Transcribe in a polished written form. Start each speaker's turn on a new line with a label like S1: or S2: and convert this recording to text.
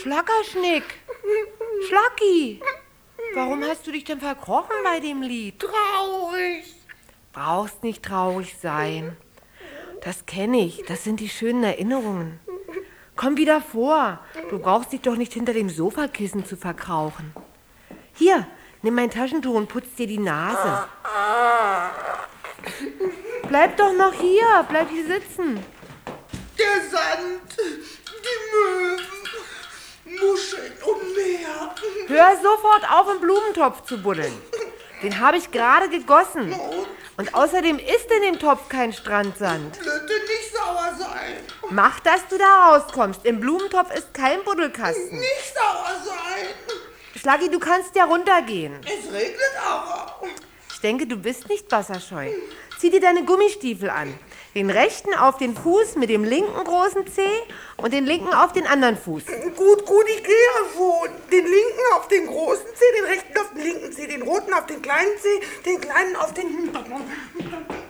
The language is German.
S1: Schlackerschnick. Schlacki. Warum hast du dich denn verkrochen bei dem Lied?
S2: Traurig.
S1: Brauchst nicht traurig sein. Das kenne ich. Das sind die schönen Erinnerungen. Komm wieder vor. Du brauchst dich doch nicht hinter dem Sofakissen zu verkrauchen. Hier, nimm mein Taschentuch und putz dir die Nase. Bleib doch noch hier. Bleib hier sitzen.
S2: Der Sand, die Möwen, Muscheln und Meer.
S1: Hör sofort auf, im Blumentopf zu buddeln. Den habe ich gerade gegossen. Und außerdem ist in dem Topf kein Strandsand.
S2: Bitte nicht sauer sein.
S1: Mach, dass du da rauskommst. Im Blumentopf ist kein Buddelkasten.
S2: Nicht sauer sein.
S1: Schlaggi, du kannst ja runtergehen.
S2: Es regnet aber.
S1: Ich denke, du bist nicht wasserscheu. Zieh dir deine Gummistiefel an. Den rechten auf den Fuß mit dem linken großen Zeh und den linken auf den anderen Fuß.
S2: Gut, ich gehe ja schon. Den linken auf den großen Zeh, den rechten auf den linken Zeh, den roten auf den kleinen Zeh, den kleinen auf den...